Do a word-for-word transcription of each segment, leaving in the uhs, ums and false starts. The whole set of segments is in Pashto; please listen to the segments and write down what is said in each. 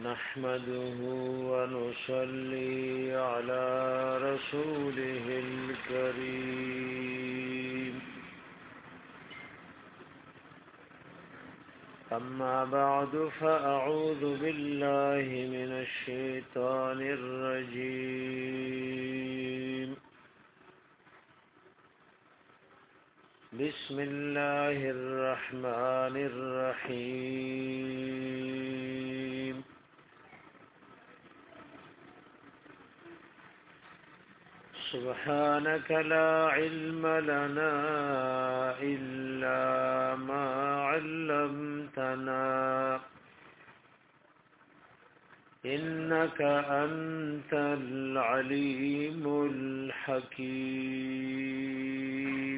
نحمده ونصلي على رسوله الكريم أما بعد فأعوذ بالله من الشيطان الرجيم بسم الله الرحمن الرحيم سبحانك لا علم لنا إلا ما علمتنا إنك أنت العليم الحكيم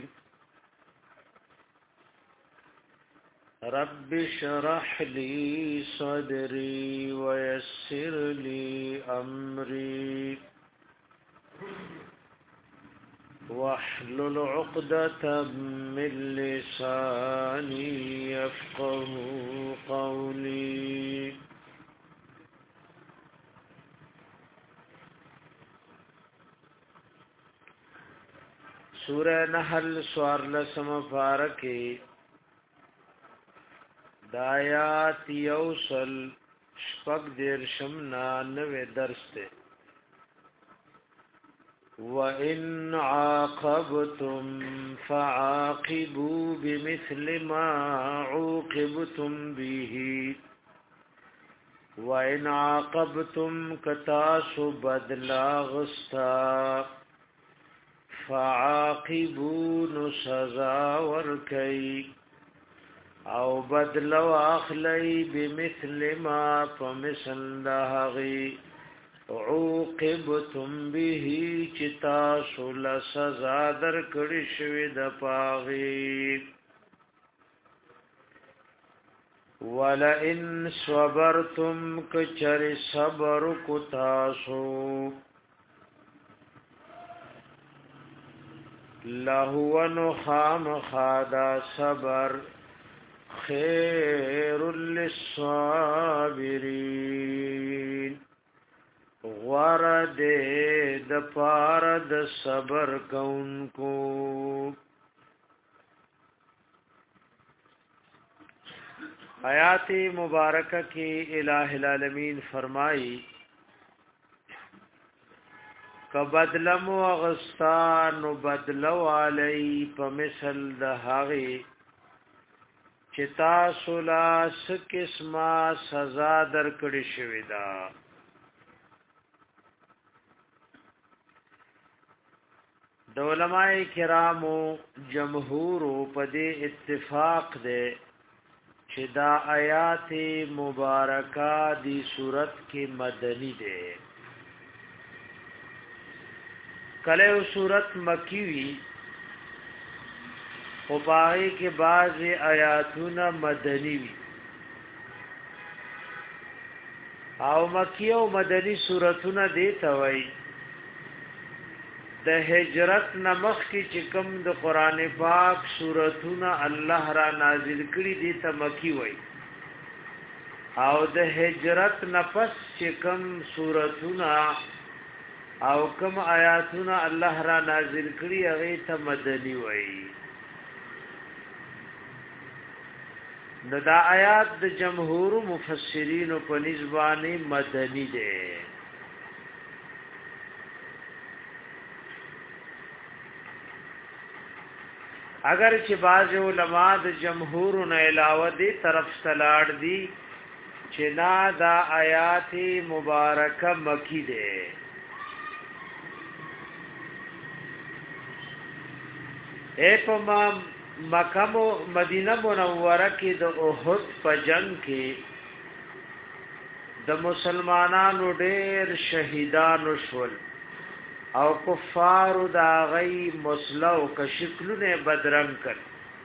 رب اشرح لي صدري ويسر لي أمري واحلل عقدة من لساني يفقه قولي سورہ نحل سوارلسم فارکی دایات یوصل شپق دیرشم نانوے درس تے وَإِنْ عَاقَبْتُمْ فَعَاقِبُوا بِمِثْلِ مَا عُوقِبْتُمْ بِهِ وَإِنْ عَاقَبْتُمْ كَتَاسُ بَدْلَا غَسْتَا فَعَاقِبُوا نُسَزَا وَرْكَيْ او بدلو اخلی بمثل ما فمثل دهغی عوقبتم به چتا سول سزا در کړی شوی د پاغي ولئن صبرتم کچر صبر کو تاسو لهو نخام خادا صبر خير للصابرين غرد د پار د صبر کونکو آیات مبارکہ کی الہ العالمین فرمائی کبدلم وغستان بدلو علی پمثل د هغه چتا سولا سکسما سزا در کړی شوی دا د علماء کرامو جمهور په دې اتفاق ده چې دا آیات مبارکه دی صورت کې مدنی ده کله صورت مکی وی او باقی کے بعض آیاتونه مدنی وی او مکی او مدنی سورتونه دیتا وی د هجرت نمخ کی چکم د قرآن پاک سورتونه الله را نازل کړي دیتا مکی وی او د هجرت نفس چکم سورتونه او کم آیاتونه الله را نازل کړي هغه ته مدنی وی نو دا آیات د جمهور مفسرین په نسبانه مدنی ده اگر چې باز علماء د جمهور نه علاوه دي طرف تلاړ دي چې نا دا آیات مبارکه مکی ده اے پمام مکه مو مدینه منوره کې د احد په جنگ کې د مسلمانانو ډېر شهیدانو شول او کفار دا غي مسلو ک شکلونه بدرنګ کړ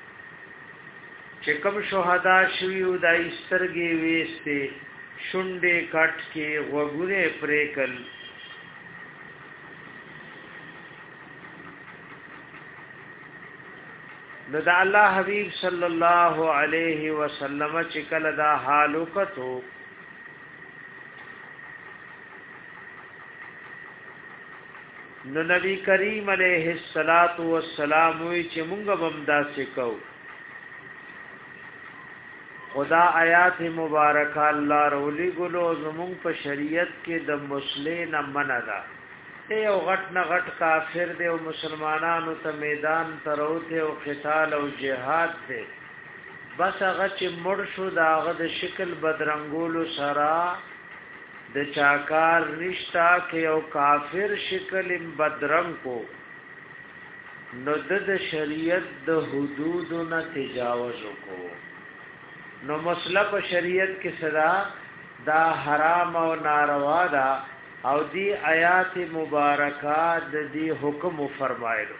چې کوم شهدا شویو د ایسترګي وېسته شونډې کټ کې وګوره پریکل نو دا الله حبیب صلی الله علیه وسلم چې کله دا حال وکړو نو نبی کریم علیہ الصلات والسلام وی چې مونږ بمدا سکو خدا آیات مبارکه الله رولی ګلو زمونږ په شریعت کې د مسلمان مندا یو غټ نه غټ کافر دی او مسلمانانو ته میدان تروته او قتال او جهاد دی بس هغه چې مړ شو دا هغه د شکل بدرنګولو سره د چاکار نشتا کې یو کافر شکل بدرنګ کو نو د شریعت د حدود نه تجاوز کو نو مسله په شریعت کې صدا دا حرام او ناروا دا او دی آیات مبارکه د دې حکم فرمایلو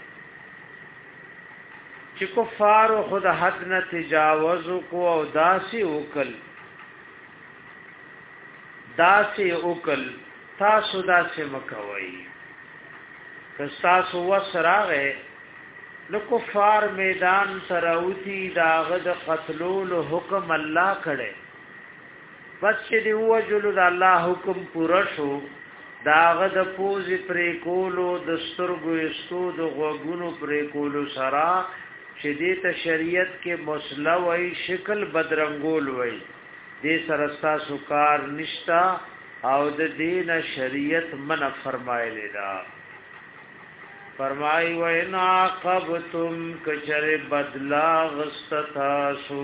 چې کفار خود حد نه تجاوز کو او داسي وکل داسې اوکل تاسو داسې مکوي که تاسو وسراغه نو کفار میدان سراوتی داغه د قتلولو حکم الله کړي بس چې دی وجلو د الله حکم پوره شو داغه د پوز پرې کولو د سترګو استو د غوګونو پرې کولو سرا چې دې ته شریعت کې مسله وای شکل بدرنګول وای دې سرستا سکار نشتا او د دین شریعت من فرمایلی دا فرمای و ان عاقبتم کچر بدلا غستتاسو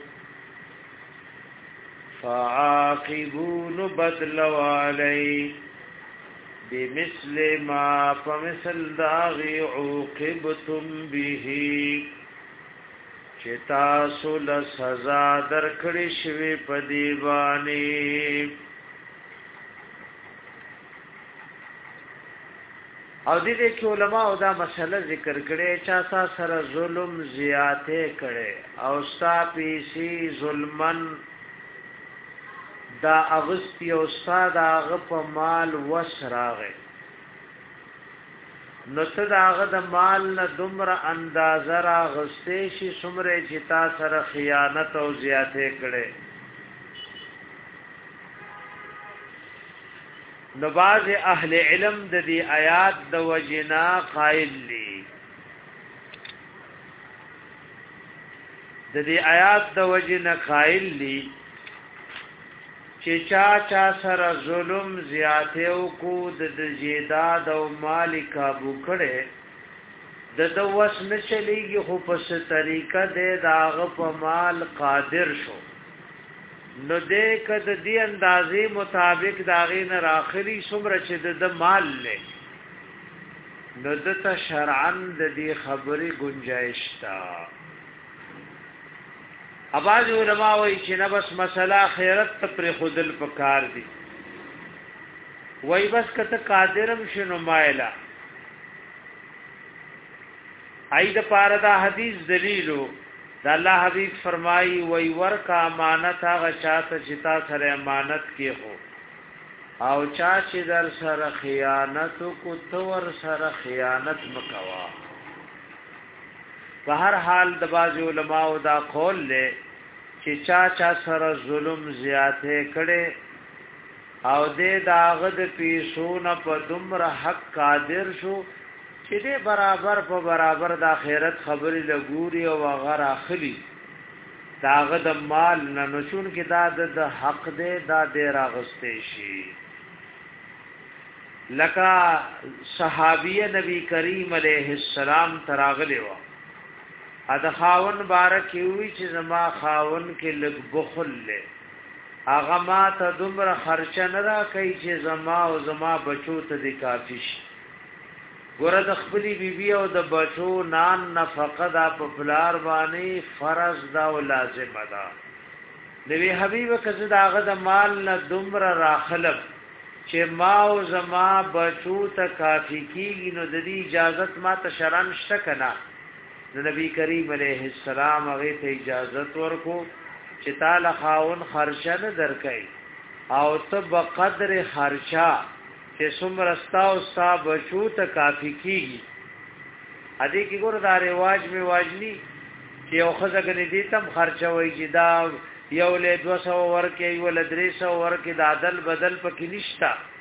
فعاقبون بدلو علی بمثل ما فمثل داغی عوقبتم به چتا سول سزا درکړی شوی په دیوانی او دې کې علما او دا مسله ذکر کړي چې سره ظلم زیاته کړي او ستا پیسي ظلمن دا اغسطی او استاد هغه په مال وسراغه نو ته دا هغه د مال نه دومره اندازه را غستې شي څومره چې تا سره خیانت او زیاته کړي نو باز اهل علم د دې آیات د وجنا قائل دي د دې آیات د وجنا قائل دي چې چا چا سره ظلم زیاته او کو د جیداد او مال کابو کړي د د وس نه چلیږي خو په ست طریقه د داغ په مال قادر شو نو دې کد دې اندازې مطابق داغې نه راخري څومره چې د مال له نو د ته شرعن د دې خبرې گنجائش تا اباظ علماء وی چې نه بس مسله خیرت ته پر خودل پکار دي وای بس کته قادرم شنو مایلا اید پاره دا حدیث دلیلو دا الله حبیب فرمای وای ورکا امانت هغه چاته چې تا سره امانت کې هو او چا چې در سره خیانت کو تو ور سره خیانت مکوا په هر حال د باز علماء دا قول له چې چا چا سره ظلم زیاته کړي او دې داغه د پیسو نه په دومره حق قادر شو چې دې برابر په برابر د آخرت خبرې لګوري او هغه راخلي داغه د مال نه نشون کې دا د حق دې دا دې راغستې شي لکه صحابیه نبی کریم علیه السلام تراغلی و ادا خاون بارک وی چې زما خاون کې لګ بخل له هغه ما ته دومره خرچه نه را کوي چې زما او زما بچو ته د کافی شي ګوره د خپلې بیبي او د بچو نان نفقه دا په پلار باندې فرض دا او لازم ده نبی حبیب کزه داغه د مال نه دومره راخلب چې ما او زما بچو ته کافی کیږي نو د دې اجازه ما ته شرم شته کنه د نبی کریم علیه السلام هغه ته اجازت ورکو چې تعالی خاون خرچه نه درکې او ته بقدر خرچه چې څومره ستا او ستا بچو ته کافی کیږي ا دې کې ګور دا رواج می واجنی چې یو خزګنې دې تم خرچه وای چې دا یو له دو سو ورکې یو له درې سو ورکې د عدل بدل پکې نشتا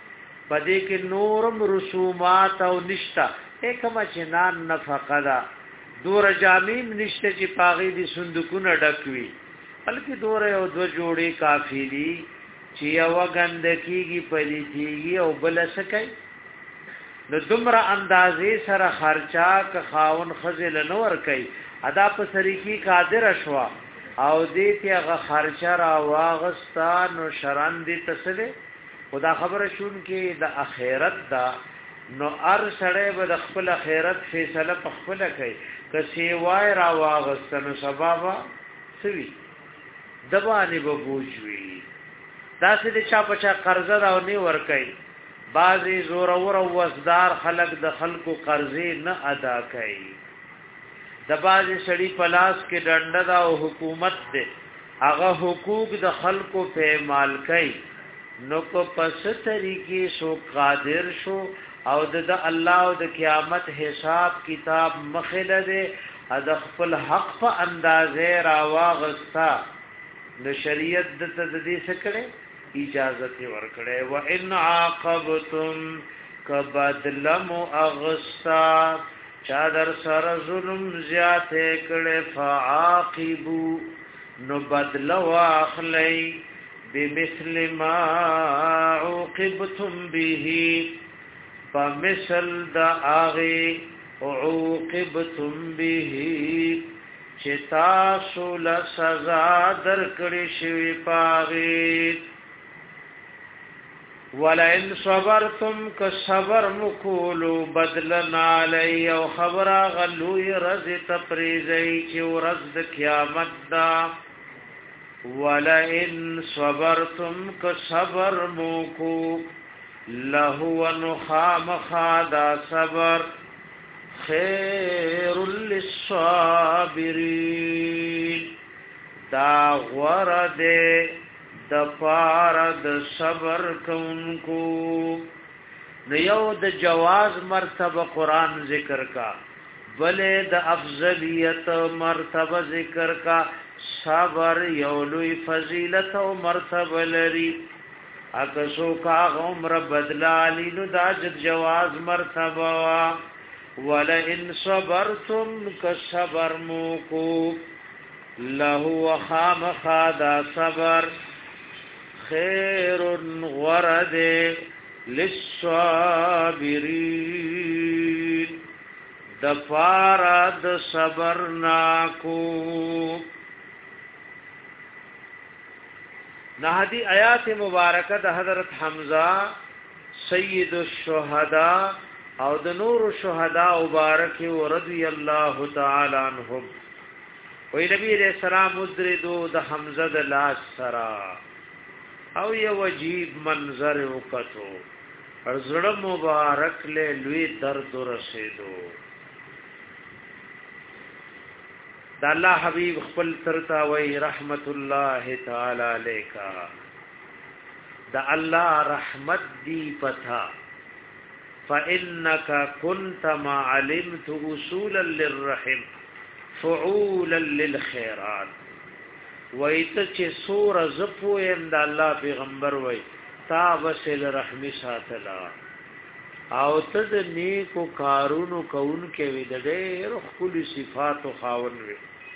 پدې کې نورم رسومات او نشتا ایکما چنان نفقه دا دور جامین نشته چې پاغي دي صندوقونه ډکوي بلکې دور او دو جوړې کافی دي چې یو غندکیږي پلیتیږي او بل سکای نو دومره اندازې سره خرچا ک خاون خزل نور کوي ادا په سریکی قادر شوا او دې ته غ خرچا را واغستا نو شران دي تسله خدا خبره شون کې د اخرت دا نو ار سړی به د خپل اخرت فیصله په خپل کوي که سیوای را واغستا نو سبب سوي دبانې به بوجوي دا سې د چا پچا قرض راو نه ور کوي بعضی زور اور او وزدار خلق د خلقو قرضې نه ادا کوي د بعضی سړي پلاس کې ډنډه او حکومت دې هغه حقوق د خلقو په مال کوي نو کو پس طریقې سو قادر شو او د الله او د قیامت حساب کتاب مخله دې د خپل حق په اندازې راواغستا د شریعت د تددی سکړه اجازت ورکړې و ان عاقبتم کبدلم اغستا چا در سر ظلم زیات کړه فعاقبو نو بدل واخلی بمثل ما عوقبتم به فمثل دا آغی عوقبتم به چتا سول سزا در کړي شوی پاغي ولئن صبرتم ک صبر مکولو بدلنا علی او خبر غلوی رز تپریزی چې ورځ د قیامت دا ولئن صبرتم ک صبر موکو لهو نخام خادا صبر خیر للصابرین دا غرده د پاره د صبر کوونکو نیو د جواز مرتبه قران ذکر کا بلې د افضلیت مرتبه ذکر کا صبر یولوی فضیلت او مرتبه لري اګه کا عمر بدلالی نو د جواز مرتبه ولئن صبرتم كصبر موکو له خام خادا صبر خیر ورد للصابرین دفارد صبرناکو نهدی آیات مبارکه د حضرت حمزه سید الشهداء او د نور شهدا مبارک او رضی الله تعالی عنهم وی نبی علیہ السلام مدردو د حمزه د لاس سرا او یو عجیب منظر وکړو زړه مبارک له لوی درد رسیدو د الله حبیب خپل ترتا وی رحمت الله تعالی علیکا د الله رحمت دی پتا فإنك كنت ما علمت أصولا للرحم فعولا للخيرات وایت چې سور زپو اند الله پیغمبر وای تا وسل رحمی ساتلا او تد نیکو کارونو کون کې وی د ډېر خپل صفات او خاون وی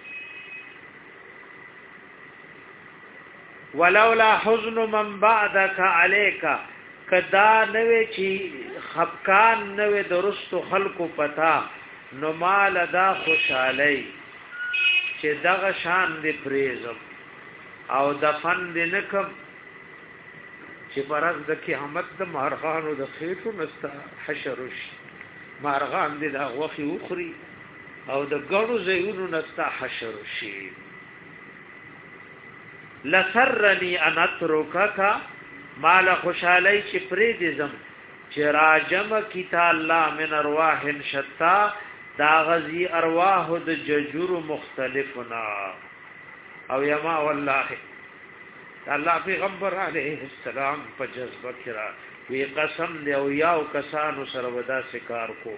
ولولا حزن من بعدك عليك کدا نوې چې خفقان نوې درست خلقو پتا نو مال دا خوشالۍ چې دغه شان دې پریزم او دفن دې نکم چې پرز د قیامت د مارغانو د خېټو نستا حشرش مارغان دې دا غوخي اخري او د ګړو زيونو نستا حشرشي لسرني ان اترکک مال خوشالۍ چې پرې دې زم چې راجم کیتا الله من ارواح شتا دا غزي ارواح د ججور مختلفنا او یما والله الله پیغمبر علیه السلام په جذبه کرا وی قسم دی او یاو کسانو سره ودا سکار کو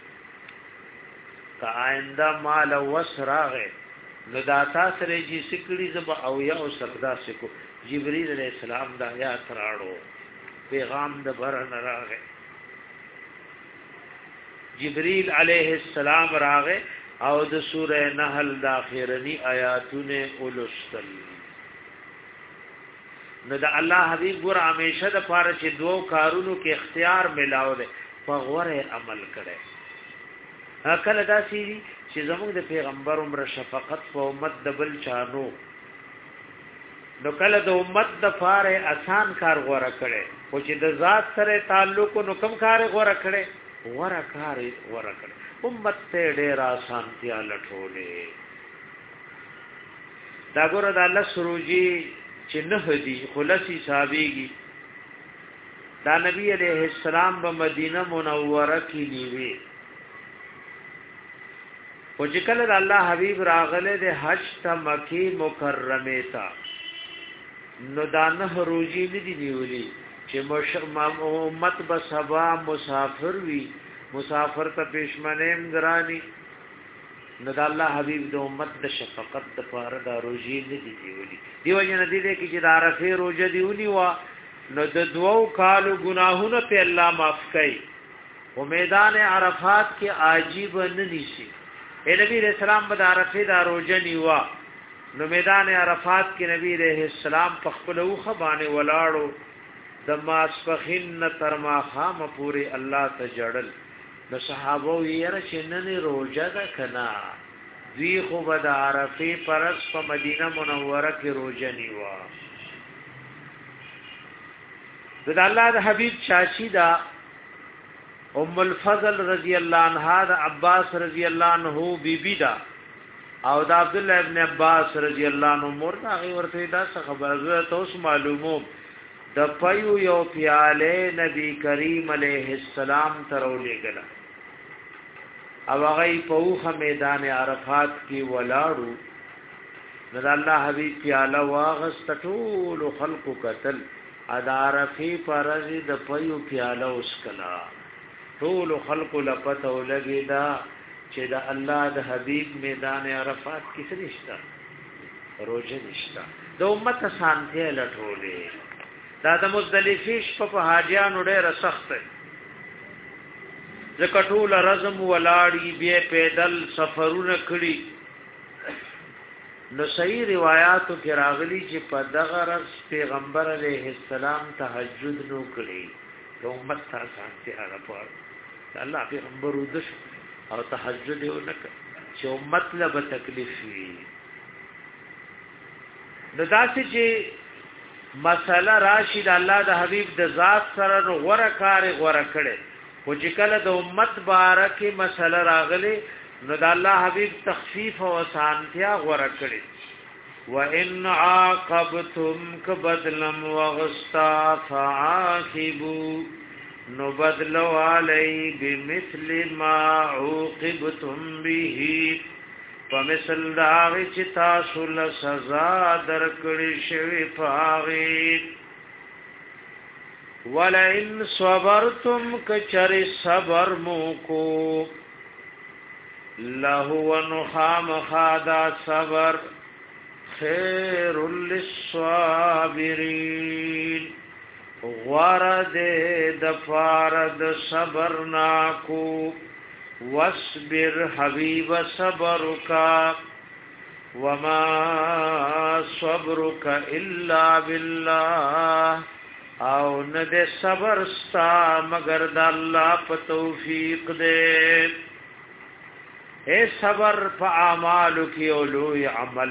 کا آئنده مال وسراغه نو دا تاسو رېږي سکړي زب او یاو سبدا سکو جبرئیل علیہ السلام دا آیات راړو پیغام د برن راغه جبريل عليه السلام راغه او د سوره نحل د اخرنی آیاتونه ولستل نو د الله حبيب ګور همیشه د پاره چې دوه کارونو کې اختیار ملاو دي په غوره عمل کړي کله دا سي چې زموږ د پیغمبر عمر شفقت په امت د بل چانو نو کله د امت د پاره آسان کار غوره کړي او چې د ذات سره تعلق نو کم کار غوره کړي غوره کار غوره کړي امت ته ډېر آسانتیا لټولې دا ګور د الله سروجي چې نه دی خلاصي صحابيږي دا نبی عليه السلام په مدینه منوره کې نیوي او چې کله د الله حبيب راغله د حج ته مکی مکرمه تا نو دا نه روزي ندي نیولي چې امت به سبا مسافر وي مسافر ته پېشمنیم ګرانی نو د الله حبيب د امت د شفقت د پاره د روزي ندي نیولي دیو جن دي دې کې چې د عرفه روزه دیونی وا نو د دوو کالو گناهونو ته الله معاف کوي او میدان عرفات کې عجیب نه نشي اے نبی رسول الله د عرفه د روزه نیوا نو میدان عرفات کې نبی رحم السلام په خپل اوخه باندې ولاړو د ماسپخین تر ما خام پوری الله ته جړل د صحابه یې رچننې روزه ده کنا دوی خو به د عرفه پرس په مدینه منوره کې روزه نیوا د الله د حبیب چاچی دا ام الفضل رضی الله عنها د عباس رضی الله عنه بیبی دا او د عبد الله ابن عباس رضی الله عنه مور دا غي ورته دا خبره تاسو معلومو د پيو یو پیاله نبی کریم علیه السلام ترولې غلا او هغه په اوخه میدان عرفات کې ولاړو د الله حبیب پیاله واغست ټول خلق قتل ادا عرفی پرز د پيو پیاله اسکلا ټول خلق لپته ولګی دا چې د الله د حبیب میدان عرفات کې څه نشتا روزه نشتا د امت سانته لټولې دا د مزدلفه په حاجیانو ډېر سخت دی ځکه ټول رزم ولاړی بیا پیدل سفرونه کړی نو صحیح روایتو کې راغلي چې په دغه ورځ پیغمبر علیه السلام تهجد نو کړی د امت سره سانته راپور الله پیغمبر ودش او تهجد یې وکړ چې امت له تکلیف وي د داسې چې مسله راشد الله د حبیب د ذات سره غوړه کار غوړه کړي او چې کله د امت بارکه مسله راغلي نو د الله حبیب تخفیف او آسانتیا غوړه کړي وان عاقبتم کبدلم وغستا فعاقبوا نو بدلو علی بمثل ما عوقبتم به فمثل داغی چې تاسو له سزا درکړی شوی پاغي ولئن صبرتم کچر صبر موکو لهو نخام خادا صبر خیر للصابرین غرد دفارد صبر ناکو واصبر حبیب صبرکا وما صبرک الا بالله او ند صبر ستا مگر د الله په توفیق دې اے صبر په اعمالو کې اولوی عمل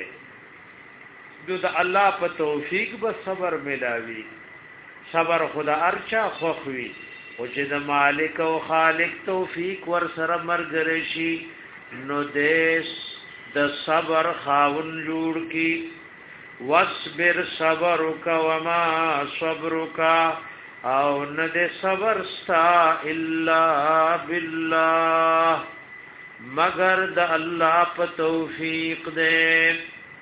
دې د الله په توفیق به صبر ملاوي صبر خدا ارچا خوخوي او چې د مالک او خالق توفیق ور سره مرګ رشي نو دې د صبر خاون جوړ کی واصبر صبرک وما صبرک او نه دې صبر ستا الا بالله مگر د الله په توفیق دې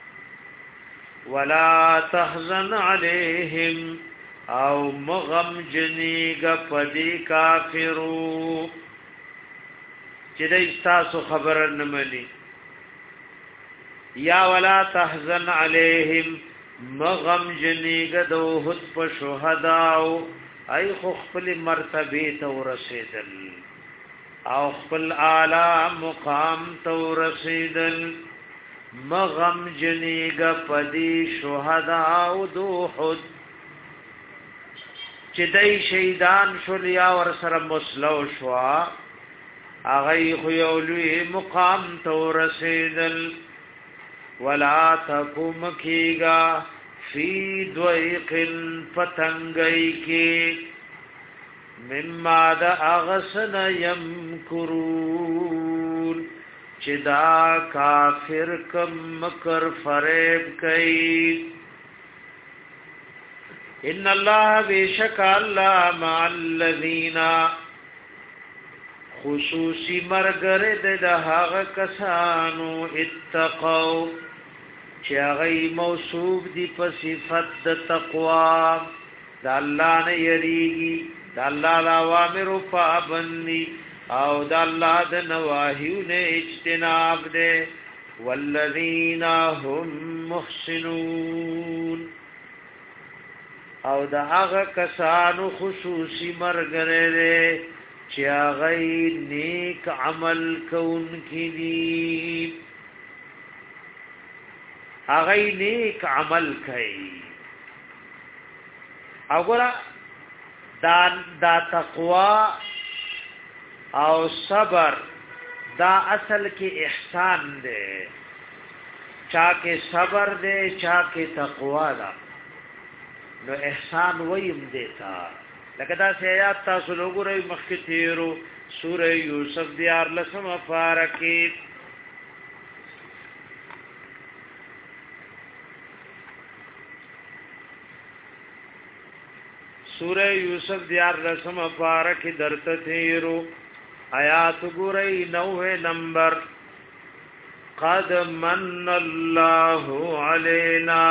ولا تحزن عليهم او مغم جنیگا پدی کافرو چې د استاسو خبر نه مني یا ولا تحزن عليهم مغم جنیګ د وحد په شهداو ای خو خپل مرتبه ته ورسېدل او خپل اعلی مقام ته ورسېدل مغم جنیګ پدی شهداو د وحد چې دای شهیدان شول یا ور سره مسلو شوا اغه خو یو لوی مقام ته ورسېدل ولا تقوم کیگا فی دویق فتنگئی کی مما دا اغسن یمکرون چدا کافر کم مکر فریب کئی ان اللہ بیشک اللہ مع الذین خصوصی مرگرد دا حق کسانو اتقو چې هغه موصوف دي په صفت د تقوا د الله نه یریږي د الله د اوامر پابندي او د الله د نواهیو نه اجتناب دي والذین هم محسنون او د هغه کسانو خصوصي مرګره چې هغه نیک عمل کوونکي دي هغه نیک عمل کوي وګوره دا دا تقوا او صبر دا اصل کې احسان دی چا کې صبر دی چا کې تقوا ده نو احسان ویم دیتا لکه دا سیات تاسو لوګورئ مخکې تیرو سوره یوسف دیار لسم فارکی سورہ یوسف دیار رسم پارک درت تیرو آیات گورئی نوے نمبر قد من اللہ علینا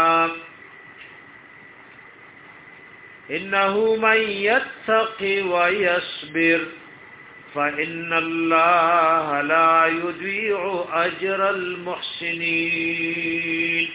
انه من يتق ويصبر فإن الله لا يضيع أجر المحسنين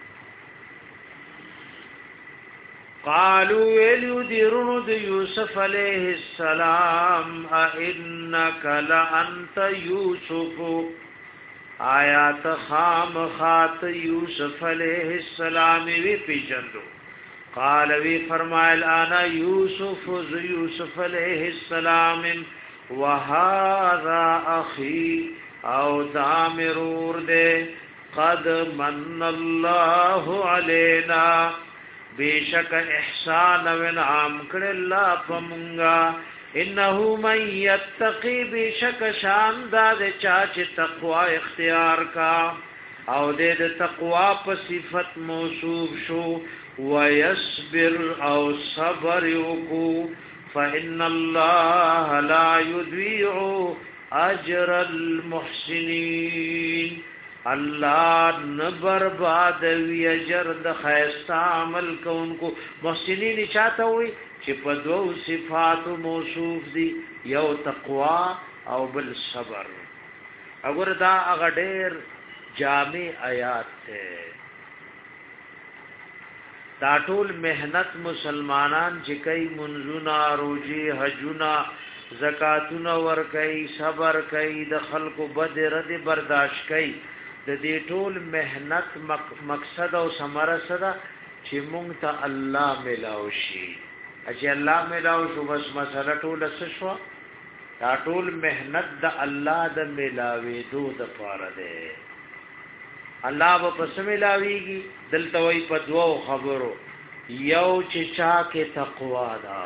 قالوا يلودرون د يوسف عليه السلام انك لانت يوسف آیات خام خات یوسف علیہ السلام وی پیجندو قال وی فرمایل انا یوسف ذو یوسف علیہ السلام وهذا اخي او دامرور دے قد من الله علينا بیشک احسان و انعام کړه الله پمږه انه من یتقی بیشک شان دا د چا چې تقوا اختیار کا او د تقوا په صفت موصوف شو ويصبر او صبر وکو فإن الله لا يضيع اجر المحسنين الله نه برباد وی اجر د خیستا عمل کوونکو محسنین چاته وي چې په دوو صفات موصوف دي یو تقوا او بل صبر اگر دا هغه ډېر جامع آیات ته دا ټول مهنت مسلمانان چې کوي منځونه روزي حجونه زکاتونه ور کوي صبر کوي د خلکو بد رد برداشت کوي د دې ټول مهنت مقصد او ثمره سره چې مونږ ته الله ملاو شي چې الله ملاو شو بس مسله ټول څه شو دا ټول مهنت د الله د ملاوي دو د پاره ده الله به پس ملاويږي دلته وي په دوو خبرو یو چې چا کې تقوا ده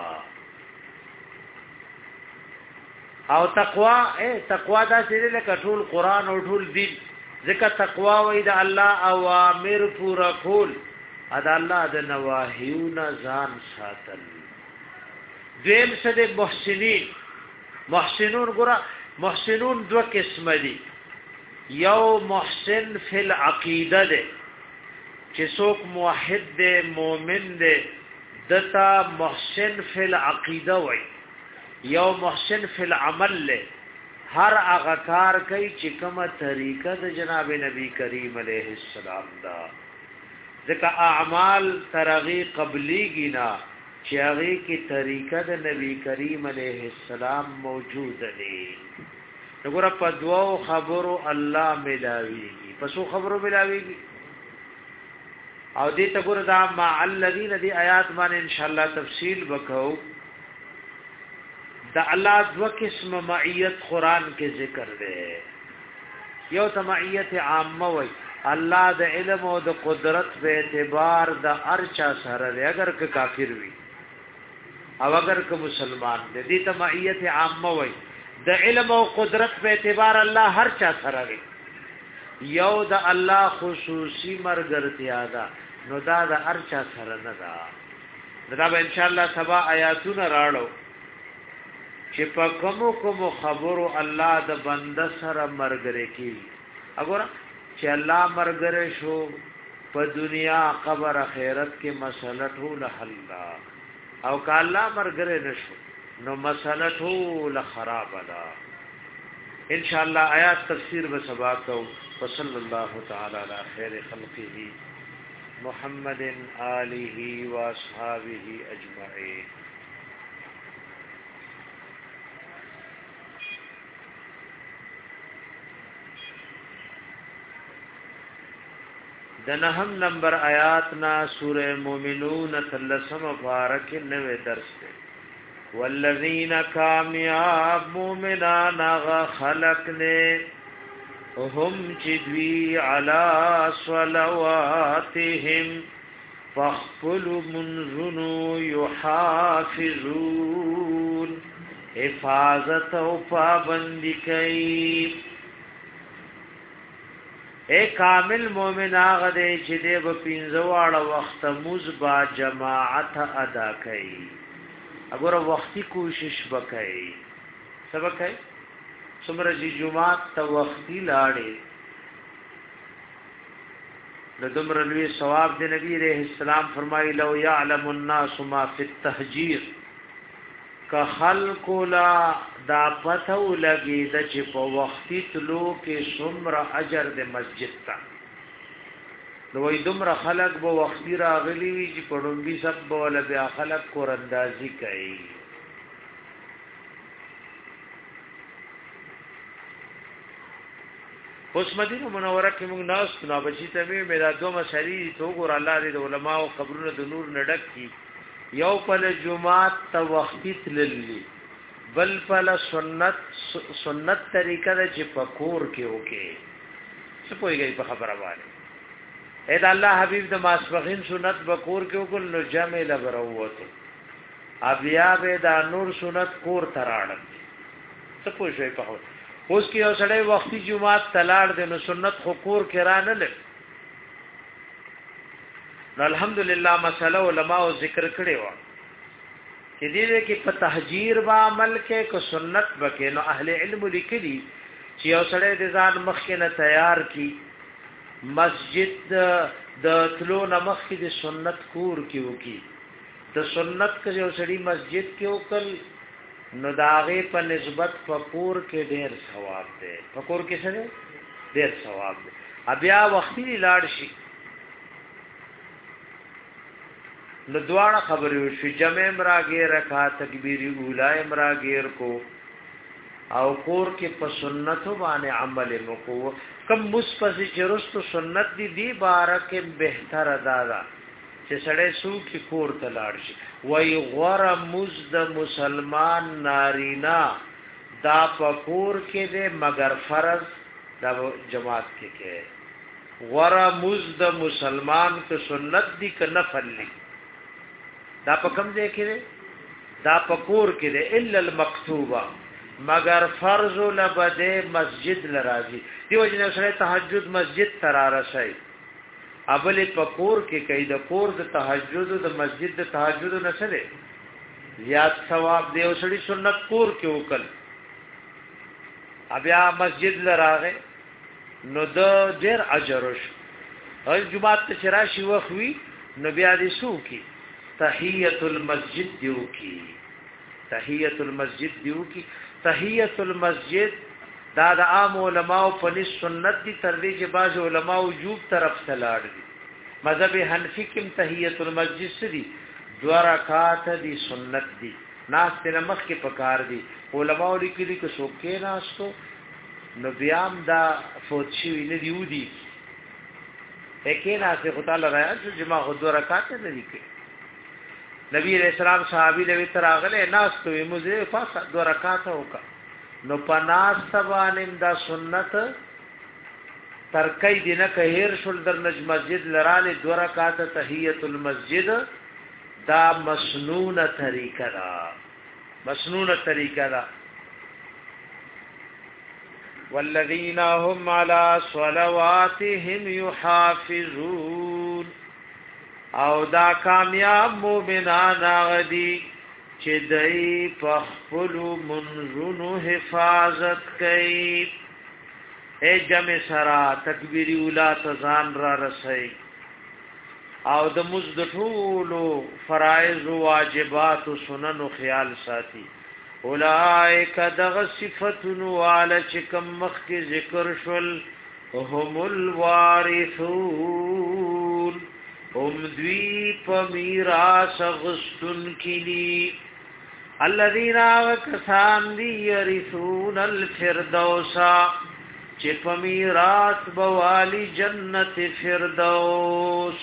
او تقوا اے تقوا دا چې له ټول قران او ټول دین ذکر تقوا وې د الله اوامر پورا کول ادا الله د نواهیونه ځان ساتل دیم څه د محسنین محسنون ګره محسنون دو قسم دي یو محسن فی العقیده ده چې څوک موحد ده مؤمن ده دتا محسن فی العقیده وای یو محسن فی العمل له هر هغه کار کوي چې کومه طریقه د جناب نبی کریم علیه السلام دا ځکه اعمال ترغی قبلی گینا چې هغه کې طریقه د نبی کریم علیه السلام موجود دی. وګوره په دعاو خبرو الله ملاویږي، په څو خبرو ملاویږي. او دې ته ګوره دا مع الذین دی آیات باندې ان شاء الله تفصیل وکاو. دا الله دو قسم معیت قران کې ذکر دی. یو ته معیت عامه وای، الله د علم او د قدرت په اعتبار د ارچا سره دی، اگر که کافر وي او اگر که مسلمان دی. دې ته معیت عامه وای، د علم او قدرت په اعتبار الله هر چا سره دی. یو د الله خصوصي مرګرتیا ده، نو دا د ارچا سره نه ده. دا به ان شاء الله سبا آیاتونه راړو چې په کوم کوم خبرو الله د بنده سره مرګره کوي. وګوره چې الله مرګره شو په دنیا قبر آخرت کې مسله ټول حل او که الله مرګره نشو نو مسله ټول خراب ده. ان شاء الله آیات تفسیر به سبا کو. وصلی الله تعالی علی خیر خلقه محمد آله و اصحابہ اجمعین. د نهم نمبر آیات نا سورہ مومنون تلسم بارک نوے درس دے. والذین کامیاب مومنان آغا خلق نے هم چدوی علی صلواتهم فاخفل منزنو یحافظون حفاظت و پابندی کئی. اے کامل مومن آغا دے چی دے با پینزوار وقت مزبا جماعت ادا کئی. اگر وقتی کوشش بکئی سبکئی سمرجی جماعت تا وقتی لاڑے ندمر لوی ثواب دے. نبی علیہ السلام فرمائی لو یعلم الناس ما فی التحجیر که خلق لا دا پتو لگی دا چی پا وقتی تلو کے سمر اجر دے مسجد تا دوی دمر خلق با وقتی راغلی وی چی پڑنگی سب بولا بیا خلق کو رندازی کئی. اوس مدینه منوره کې موږ ناس نو بچی ته مې میرا دوه مسلې تو ګور الله دې علماء او قبرونو د نور نډک کی. یو په جمعات ته وختي تللی، بل په سنت سنت طریقه د چې پکور کې وکي. څه پويږي په خبره باندې اې دا الله حبيب د ماسبغین سنت بکور کې وکول نو جامع لبروته ابیا به دا نور سنت کور تراړل. څه پوښي په خبره اوس کې یو سړی وختي جمعات تلاړ د نو سنت خو کور کې را نه لګ. نو الحمدلله مسله علماء ذکر کړي و چې دې کې په تهجیر با عمل کې کو سنت بکې. نو اهل علم لیکلي چې یو سړی د ځان مخ کې نه تیار کی مسجد د تلو نمخ کې د سنت کور کې وکي. د سنت کې یو سړی مسجد کې وکړ نو داغه په نسبت فقور کې ډېر ثواب دی. فقور کې څه دی؟ ډېر ثواب دی. بیا وختي لاړ شي نو دواړه خبرې وشي. جمع امراګه رکا تکبیر اولا امراګیر کو او کور کې په سنتو باندې عمل وکړو. کم مصفزي چرستو سنت دی دی بارکه بهتر ادا ده چې سړی سو کې کور ته لاړ شي. وای غور مزد مسلمان نارینا دا پکور کې دے مگر فرض دا جماعت کې کې غور مزد مسلمان کو سنت دی که نفل لی دا پکم دے کې دے دا پکور کې دے الا المکتوبہ مگر فرض لبدے مسجد لرازی. دیو جنہ سره تهجد مسجد ترا رسای ابل پکور کې کای د کور د تهجد د مسجد د تهجد نه سره زیات ثواب دی. او سړي سنت کور کې وکړ بیا مسجد لراغه نو د ډیر اجر وشو. هر جمعه ته شراشي وخوي نو بیا دې سو کی تحیت المسجد دیو کی تحیت المسجد دیو کی. تحیت المسجد دا د عام علماء په نس سنت دي تر دې چې بعض علماء وجوب طرف ته لاړ دي. مذهب حنفی کې تحیت المسجد سری دو رکعات دي سنت دي ناس ته مخ کې پکار دي علماء لیکلي چې څوک ناستو نو بیام دا فوت شي نه دیودي اکینا سے خدا لگایا جو جمع خود دو رکعات نه دي کې نبی علیہ السلام صحابی له تر اغله ناس ته موزه پاس دو رکعات وکا نو پناس تبانم دا سنت ترکای دینه کهیر شول در نج مسجد لراله دو رکعات تحیت المسجد دا مسنون طریقہ دا مسنون طریقہ دا والذین هم علی صلواتهم یحافظون او دا کامیاب مومنان غدی چې دای په خپل منځونو حفاظت کوي اے جمع سرا تکبیری اولا تزان را رسي او د مزد ټولو فرائض او واجبات او سنن او خیال ساتي اولائک دغ صفاتن وعلى چکم مخ کی ذکر شل هم الوارثون هم دوی په میراث غستن کلی الذين وكسان دي يرثون الفردوس چې په میراث بوالی جنت فردوس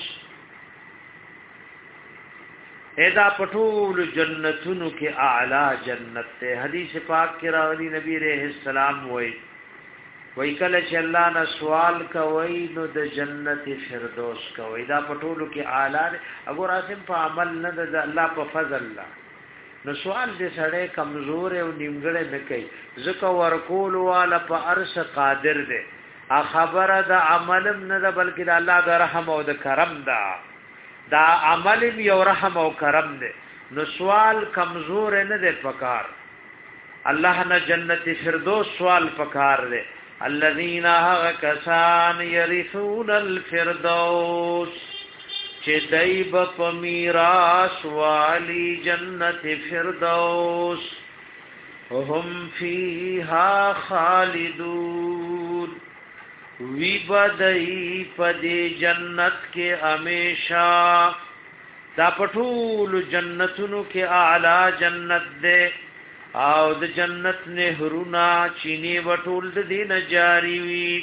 ادا پټول جنتونو کې اعلی جنت ته حدیث پاک کې راغلی نبی رحم السلام وای وای کله چې الله نه سوال کوي نو د جنت فردوس کوي دا پټول کې اعلی اگر اسیم په عمل نه د الله په فضل الله نو سوال دې سړی کمزور او نیمګړی نه کوي ځکه ورکول والا په ارش قادر دی ا خبره د عمل نه ده بلکې د الله د رحم او د کرم ده دا عمل یو رحم او کرم دی نو سوال کمزور نه دی پکار الله نه جنت فردوس سوال پکار دی الذين كسان يرثون الفردوس چې دایب په میراث والی جنت فردوس هم فیها خالدون وی بدای په دې جنت کې همیشا دا پټول جنتونو کې اعلی جنت ده او د جنت نهرونا چینه وټول د دین جاری وی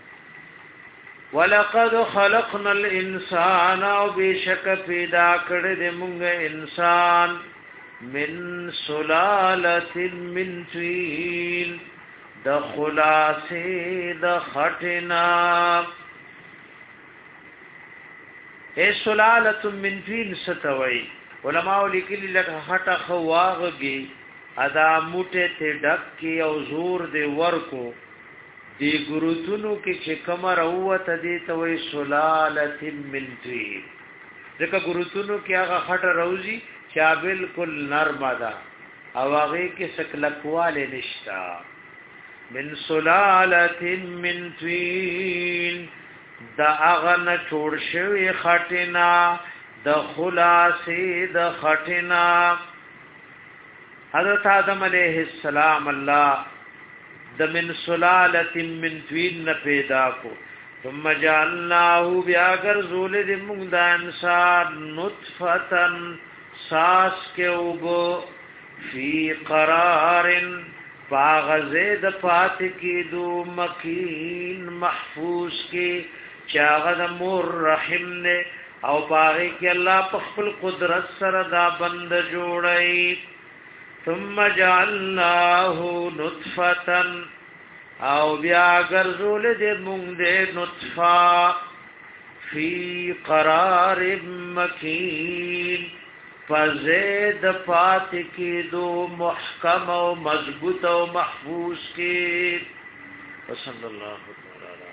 ولقد خلقنا الانسان او بشک پیدا کړی د موږ انسان من سلاله من طين د خلاصه د خټنا اے سلاله من طين ستوي علماء لیکلي لکه خټه خواغږي ادا موټه ته ډک کی او زور دی ورکو دی ګروتونو کې چې کمر اوت دی ته وی سلاله من طين ځکه ګروتونو کې هغه خټه روزي چې بالکل نرم ده او هغه کې سکلکواله نشتا من سلاله من طين دا اغه چور شوی خټینا د خلاصې د خټینا حضرت آدم علیہ السلام الله د من سلاله من طين نه پیدا کو ثم جعلناه بیا غرزول د موږ د انسان نطفتن ساس کے اوبو فی قرار باغزید پات کی دو مکین محفوظ کی چاغد مور رحم نے او باغی کی اللہ پخپل قدرت سر دا بند جوڑئی ثم جعلناه نطفتا او بیا گرزول دے مونگ دے نطفا فی قرار مکین فزید پات کی دو محکم و مضبوط و محفوظ کی وصلی اللہ تعالی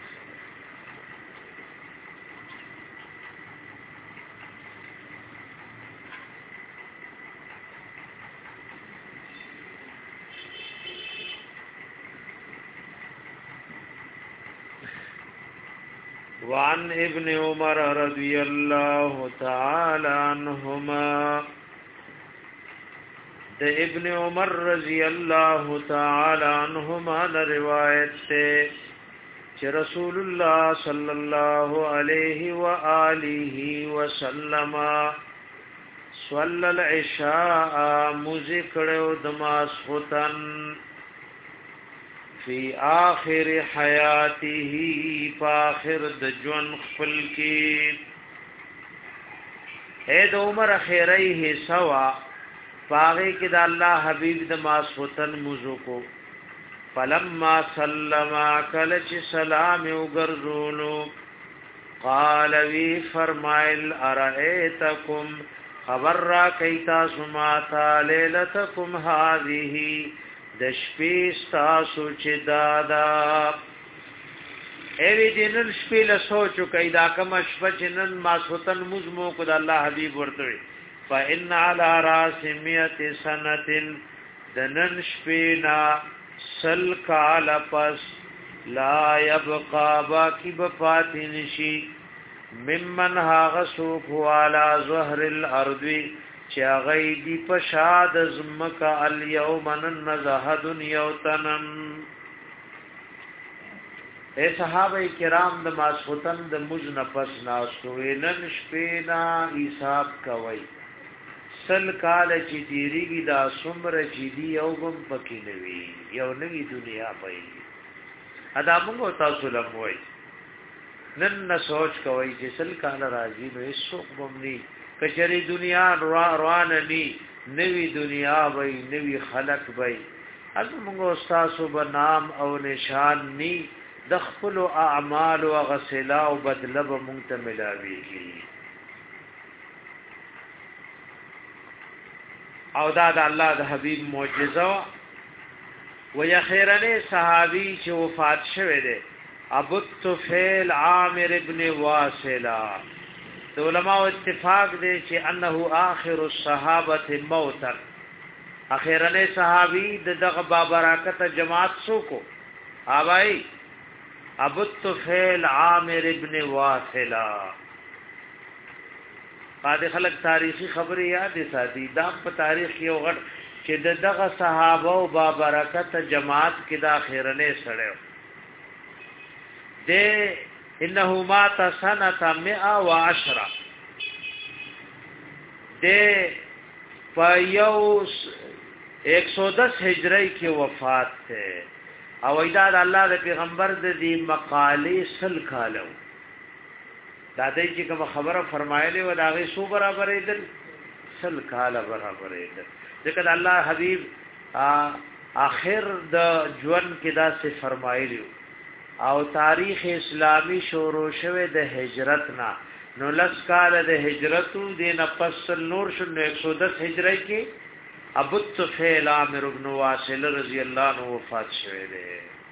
وعن ابن عمر رضی اللہ تعالی عنہما د ابن عمر رضی اللہ تعالی عنہما نے روایت سے چې رسول الله صلی الله علیه و آله وسلم صلی العشاء مذکر دماسختن فی آخر حیاته فاخر د جون خپل کې اے د عمر خیره سوا پاغه کې د الله حبیب د ماسختن مزو کو فلما سلم کل چ سلام وګرځولو قال وی فرمایل ارایتکم خبر را کیتا سماتا لیلتکم هذه د شپې تاسو چې دادا ایوی دینن شپې له سوچو کیدا کم شپه چې نن ماسوتن مزمو کو د الله حبیب ورته فإن على راس مئة سنه د نن شپې نا سل کال پس لا يبقى باقی بفاتن شي ممن هاغ سوق والا ظهر الارض چا غیدی پشاد زمک الیوم نزهد یوتنم اے صحابه کرام د ماسختن د مج نفس ناسو نن شپینا حساب کوي سل کال چې تیریږي دا سمره چې دی یو بم پکې نوي یو نوی دنیا پي ادا موږ تاسو لموي نن نه سوچ کوي چې سل کال راځي نو هیڅ بمني کچري دنیا روان ني نوی دنیا وای نوی خلق وای از موږ استادو بنام او نشان ني د خپل اعمال او غسلا او بدله به مونږ ته ملاويږي او دا د الله د حبيب معجزه و یا خیرنه صحابي چې وفات شوه دي ابو الطفيل عامر ابن واصله د علماء اتفاق دی چې انه آخر الصحابه موتا اخیرنه صحابي د دغه بابرکت جماعت سو کو اوای ابو الطفيل عامر ابن واصله قاعده خلق تاریخی خبره یاد ساتي دا په تاریخ یو غټ چې د دغه صحابه او بابرکت جماعت کې د اخیرنه سره ده انه مات سنه مئة وعشرة ده پایو ایک سو دس هجری کې وفات ته او ایداد الله د پیغمبر د دې مقاله سل کالو دا دې چې کوم خبره فرمایله و دا غي سو برابرې دل سل کاله برابرې دل ځکه الله حبيب اخر د ژوند کې دا څه فرمایلی او تاریخ اسلامی شروع شوه د هجرت نا نو لس کال د هجرتو دین پس نور شنو ایک سو دس هجری کې ابو الطفيل عامر ابن واصل رضی الله عنه وفات شوه دی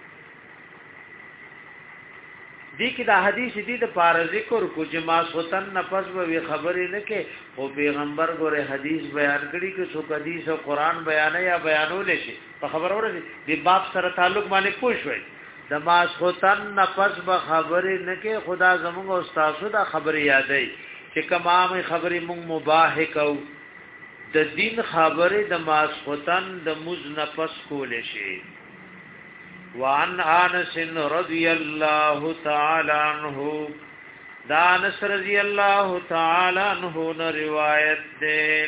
دې کې دا حدیث دې د پار ذکر کو چې ما سوتن نفس به خبرې نه کې او پیغمبر ګوره حدیث بیان کړي چې څو حدیث او قران بیان یا بیانول شي په خبر اورئ دې باب سره تعلق باندې پوښوي د ماسختن نفس به خبرې نه کې خدا زموږ استادو دا خبرې یادای چې کمام خبرې مونږ مباح کو د دین خبرې د ماسختن د مز نفس کول شي وان انس رضی الله تعالی عنہ دا انس رضی الله تعالی عنہ نو روایت ده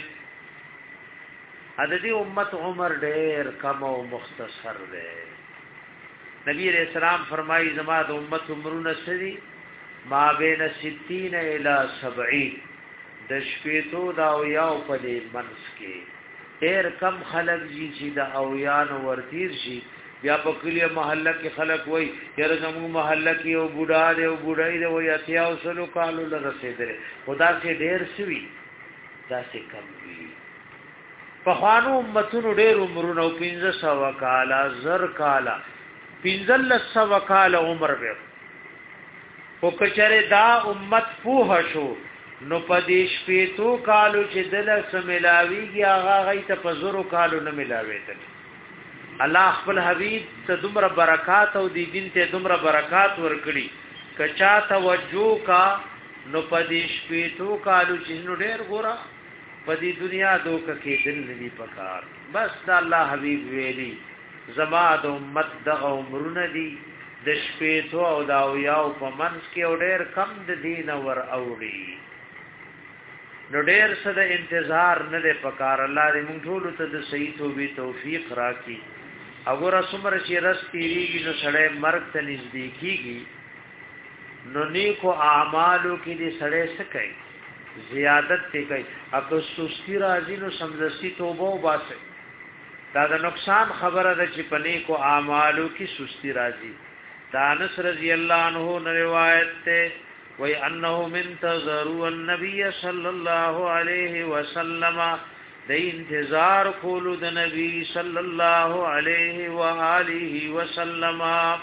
حضرت امت عمر ډېر کم او مختصر ده نبی علیہ السلام فرمایي زما د امت عمرونه سری ما بین ستین الی سبعین د شپېتو دا او یو په دې منس کې ډېر کم خلک چې د او یان ورتیر شي بیا په کلیه محله کې خلک وای یره زمو محله کې او بوډا دی او بوډای دی وای اتیا او سلو کالو له رسیدل خدا سي ډېر سوي دا سي کم وی په خوانو امتونو ډېر عمرونه او پنځه سو کاله زر کاله پینزل سو کال عمر به او کچره دا امت پوه شو نو پدیش پیتو کالو چې دل سملاویږي هغه غي ته پزورو کالو نه ملاويدل الله خپل حبيب ته دومره برکات او دی دین ته دومره برکات ورکړي کچا توجه کا نو پدیش پیتو کالو چې نو ډېر ګورا پدی دنیا دوک کې دل ندی پکار بس دا الله حبيب ویلي زما د امت د عمرونه دي د شپې تو او دا یو په منځ کې او ډېر کم د دین ور اوړي نو ډېر څه د انتظار نه د پکار الله دې مونږ ټول ته د صحیح توبې توفیق راکړي اگر اسمر چې رس تیریږي نو سړی مرګ ته نږدې کیږي نو نیکو اعمالو کې دې سړی څه کوي زیادت ته کوي اګه سستی راځي نو سمدستی توبه وباسي دا د نقصان خبره ده چې پنی کو اعمالو کی سستی راځي دا انس رضی الله عنه روایت ته وی انه من تزروا النبي صلی الله علیه وسلم د انتظار کولو د نبی صلی الله علیه و آله وسلم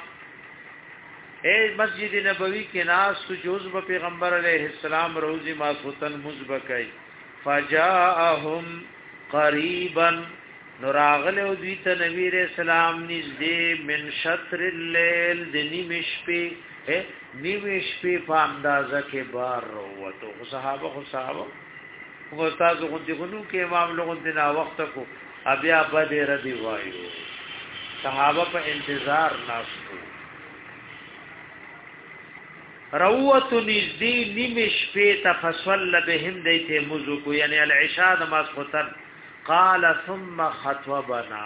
اے مسجد نبوی کې ناس تو جوز پیغمبر علیہ السلام روزی ما فتن مزبکای فجاءهم قریبا نراغل او دوی ته نبی رسول الله نږدې من شطر الليل د نیمه شپې نیمه شپې په اندازه کې بار وروته صحابه خو صحابه خو تاسو غوندي غنو کې امام لوګون دنا وخت کو بیا بده ردی وایو صحابه په انتظار ناشته روت نږدې نیمه شپې ته فصل بهم دیته مزو کو یعنی العشاء نماز خطر قال ثم خطبنا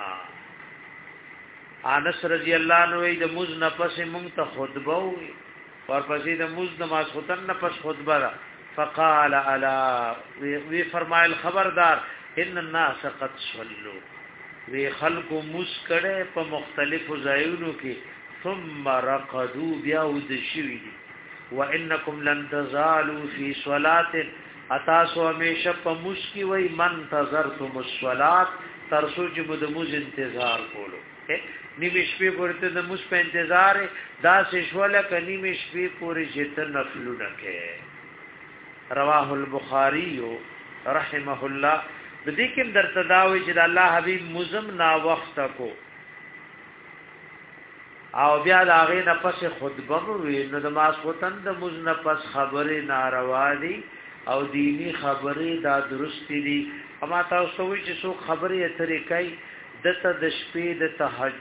انس رضی الله عنه د مز نفس مونږ ته خطبه وي ورپسې د مز نماز خطن نفس خطبه را فقال الا وی فرمایل خبردار ان الناس قد صلوا وی خلق مز کړه په مختلفو ځایونو کې ثم رقدوا بیا ود شوی وانکم لن تزالوا فی صلاه اتاسو همیشه په مشکی وای منتظرتم الصلاه ترسو چې مو د موز انتظار کولو نیمه شپې پورې د موز په انتظار دا سشوله ک نیمه شپې پورې چې ته نفل نکې رواه البخاری رحمه الله د دې کې در تداوی چې د الله حبیب مزم نا وخت کو او بیا د هغه نفس خطبه وی نو د ماسوتن د موز نفس خبره ناروا دي او دینی خبره دا درست دي اما تاسو وی چې سو خبره طریقې دته د شپې د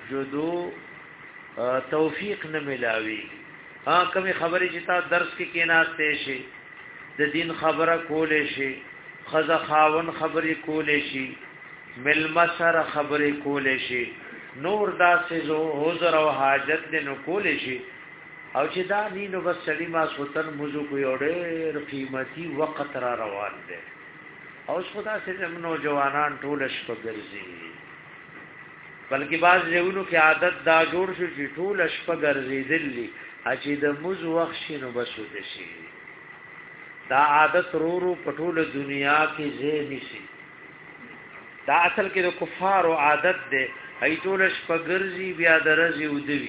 تهجدو توفیق نه ملاوي ها کومي خبره چې تا درس کې کیناسته شي د دین خبره کولې شي خزه خاون خبره کولې شي ملمسر خبره کولې شي نور داسې زو حضور او حاجت دې نو کولې شي او چې دا نینو بس سړی ما سوتن موضوع کو یوړې قیمتي وخت را روان دي او خدا سے نوجوانان ټول شپه ګرځي بلکې بعض ژوندو کې عادت دا جوړ شو چې ټول شپه ګرځېدلی چې د موز وخت شنو بسو دي شي دا عادت رو رو پټول دنیا کې زه نشي دا اصل کې د کفارو عادت ده ای ټول شپه ګرځي بیا درځي ودوي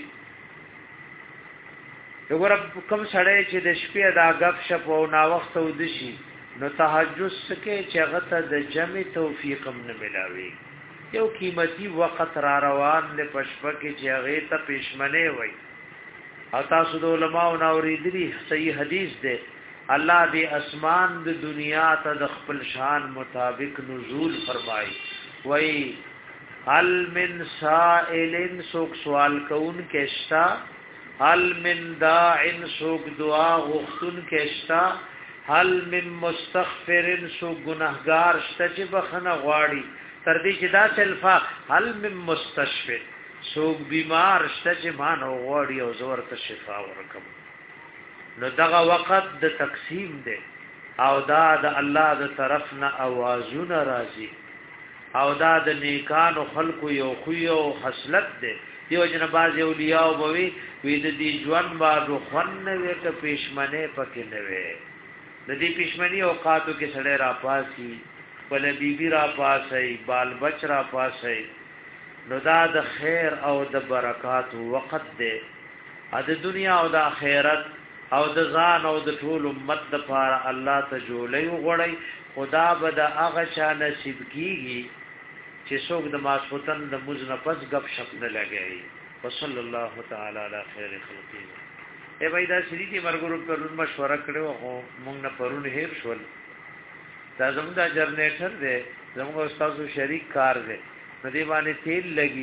وګوره کوم سړی چې د شپې دا غف شپ او نا وخت ودشي نو تهجد سکه چې هغه ته د جمع توفیق هم نه ملاوي یو قیمتي وخت را روان له پښپ کې چې هغه ته پښمنه وای او تاسو د علماء نو اوریدلی صحیح حدیث ده الله دې اسمان د دنیا ته د خپل شان مطابق نزول فرمای وای هل من سائل سوک سوال کون کېشتا هل من داعن سوک دعا غختن کېشتا هل من مستغفر سوک گناهگار شته چې بخنه غواړي تر دې چې دا تلفا هل من مستشفى سوک بیمار شته چې مان غواړي او زور ته شفا ورکم نو دغه وخت د تقسیم دی او دا د الله د طرف نه اوازونه راځي او دا د نیکانو خلقو یو خو یو خصلت دی دیو جن باز اولیاء وبوي وې د دې ژوند باندې خون نه ک پښمنه پکې نه وې د دې پښمنی اوقاتو کې سړی را پاسي بل بیبي را پاسي بال بچ را پاسي نو دا د خیر او د برکات وخت دی د دنیا او د آخرت او د ځان او د ټول امت لپاره الله ته جوړي وغړي خدا به د هغه چا نصیب کیږي چې څوک د ماسوتن د مزنفس غب شپ نه لګي وصلی الله تعالی علی خیر خلقه ای وایدا سری کی مرګورو پرون مشوره کړو هو مونږ نه پرون هیر شول دا زموږ د جنریټر دی زموږ استادو شریک کار دی په دې باندې تیل لګي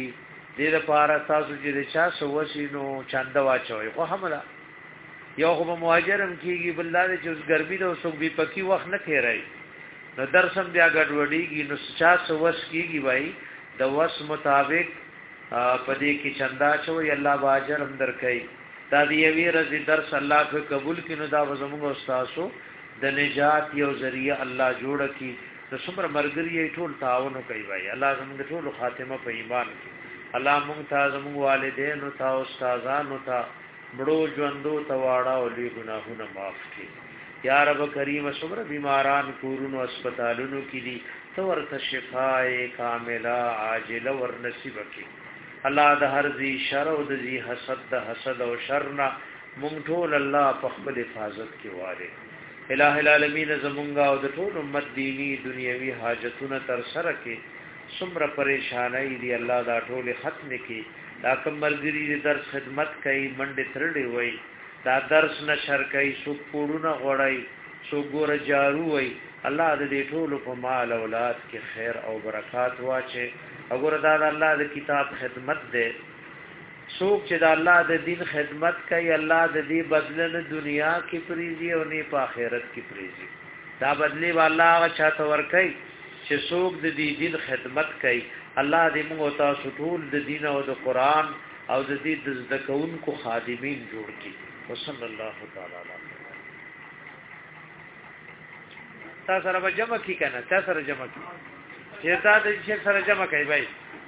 دې لپاره تاسو چې چا سوسینو چاند واچوي خو هملا یو خو مهاجرم کیږي بلدار چې اوس ګرمي د اوسو بي پکی وخت نه تیرای نو درسم بیا ګډوډیږي نو چا سوس کیږي وای د وس مطابق پدې کې چندا چوي الله باجر اندر کوي دا دی وی رضی درس الله په قبول کینو دا زموږ استادو د نجات یو ذریعہ الله جوړ کی د څومره مرګري ټول تعاون کوي وای الله زموږ ټول خاتمه په ایمان کې الله مونږ ته زموږ والدین او تا استادانو ته بڑو ژوندو تواړه او لوی ګناهونه معاف کړي یا رب کریم څومره بیماران کورونو هسپتالونو کې دي تو ورته شفای کامله عاجله ور نصیب کړي الله د هر ذی شر او د ذی حسد د حسد او شرنا مونږ ټول الله په خپل حفاظت کې واره الہ العالمین زمونږه او د ټول امت دینی دنیوي حاجتونه تر سره کې څومره پریشانای دي الله دا ټول ختم کړي دا کمرګری درس خدمت کوي منډه ترړي وای دا درس نشر کوي سو پورونه غړای سو ګور جارو وای الله دې ټول په مال اولاد کې خیر او برکات واچي وګوره دا د الله د کتاب خدمت ده څوک چې د الله د دین خدمت کوي الله د دې بدلن دنیا کې پریزي او نه په آخرت کې پریزي دا بدلی والله هغه چاته ور کوي چې څوک د دې دین خدمت کوي الله دې موږ تاسو ټول د دین او د قران او د دې د ذکرونکو خادمین جوړ کړي وصلی الله تعالی علیه تاسو سره جمع کی کنه تاسو سره جمع کی چې دا د شیخ سره جمع کوي بھائی